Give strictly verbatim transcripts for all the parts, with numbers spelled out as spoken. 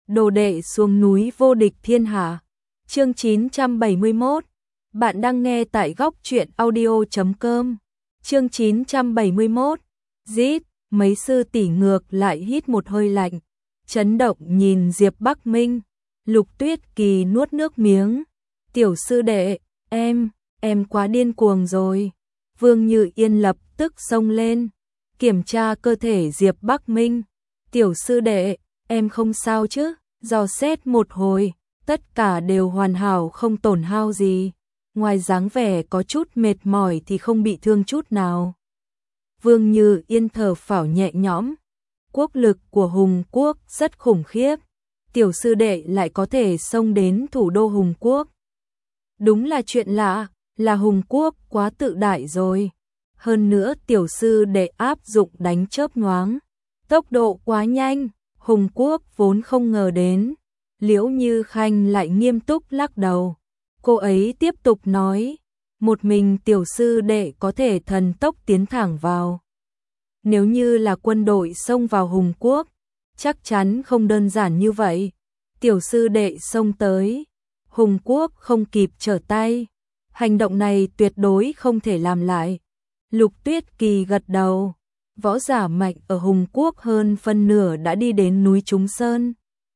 Đồ đệ xuống núi vô địch thiên hạ. Chương chín trăm bảy mươi mốt. Bạn đang nghe tại góc truyện audio chấm com. Chương chín trăm bảy mươi mốt. Rít, mấy sư tỷ ngược lại hít một hơi lạnh, chấn động nhìn Diệp Bắc Minh. Lục Tuyết Kỳ nuốt nước miếng. Tiểu sư đệ, em, em quá điên cuồng rồi. Vương Như Yên lập tức xông lên, kiểm tra cơ thể Diệp Bắc Minh. Tiểu sư đệ, em không sao chứ? Dò xét một hồi, tất cả đều hoàn hảo không tổn hao gì. Ngoài dáng vẻ có chút mệt mỏi thì không bị thương chút nào. Vương Như Yên thở phào nhẹ nhõm. Quốc lực của Hùng Quốc rất khủng khiếp. Tiểu sư đệ lại có thể xông đến thủ đô Hùng Quốc. Đúng là chuyện lạ, là Hùng Quốc quá tự đại rồi. Hơn nữa tiểu sư đệ áp dụng đánh chớp nhoáng, tốc độ quá nhanh, Hùng Quốc vốn không ngờ đến. Liễu Như Khanh lại nghiêm túc lắc đầu. Cô ấy tiếp tục nói, một mình tiểu sư đệ có thể thần tốc tiến thẳng vào. Nếu như là quân đội xông vào Hùng Quốc, chắc chắn không đơn giản như vậy. Tiểu sư đệ xông tới, Hùng Quốc không kịp trở tay. Hành động này tuyệt đối không thể làm lại. Lục Tuyết Kỳ gật đầu. Võ giả mạnh ở Hùng Quốc hơn phân nửa đã đi đến núi Trung Sơn.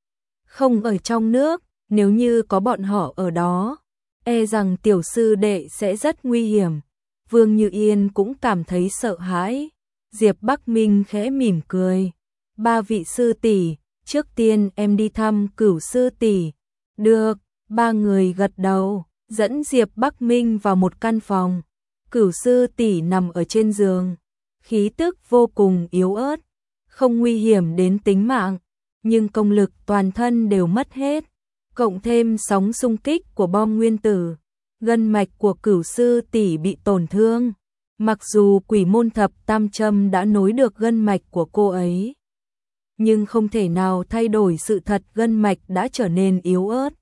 Không ở trong nước, nếu như có bọn họ ở đó, e rằng tiểu sư đệ sẽ rất nguy hiểm. Vương Như Yên cũng cảm thấy sợ hãi. Diệp Bắc Minh khẽ mỉm cười. Ba vị sư tỷ, trước tiên em đi thăm Cửu sư tỷ. Được, ba người gật đầu, dẫn Diệp Bắc Minh vào một căn phòng. Cửu sư tỷ nằm ở trên giường, khí tức vô cùng yếu ớt, không nguy hiểm đến tính mạng, nhưng công lực toàn thân đều mất hết, cộng thêm sóng xung kích của bom nguyên tử, gân mạch của Cửu sư tỷ bị tổn thương. Mặc dù Quỷ môn thập tam châm đã nối được gân mạch của cô ấy, nhưng không thể nào thay đổi sự thật gân mạch đã trở nên yếu ớt.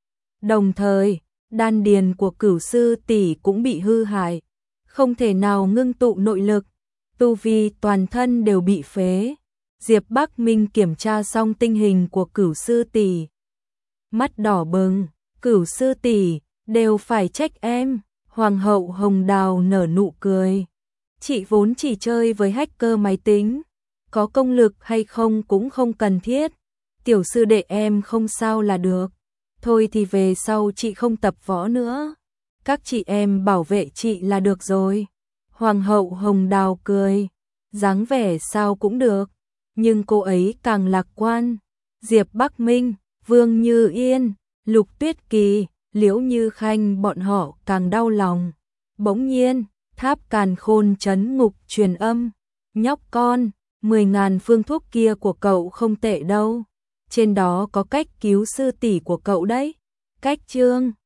Đồng thời, đan điền của Cửu sư tỷ cũng bị hư hại, không thể nào ngưng tụ nội lực, tu vi toàn thân đều bị phế. Diệp Bắc Minh kiểm tra xong tình hình của Cửu sư tỷ, mắt đỏ bừng. Cửu sư tỷ, đều phải trách em. Hoàng hậu Hồng Đào nở nụ cười. Chị vốn chỉ chơi với hacker máy tính, có công lực hay không cũng không cần thiết. Tiểu sư đệ em không sao là được. Thôi thì về sau chị không tập võ nữa, các chị em bảo vệ chị là được rồi. Hoàng hậu Hồng Đào cười, dáng vẻ sao cũng được, nhưng cô ấy càng lạc quan. Diệp Bắc Minh, Vương Như Yên, Lục Tuyết Kỳ, Liễu Như Khanh bọn họ càng đau lòng. Bỗng nhiên, tháp càn khôn trấn ngục truyền âm. Nhóc con, mười ngàn phương thuốc kia của cậu không tệ đâu. Trên đó có cách cứu sư tỷ của cậu đấy. Cách chương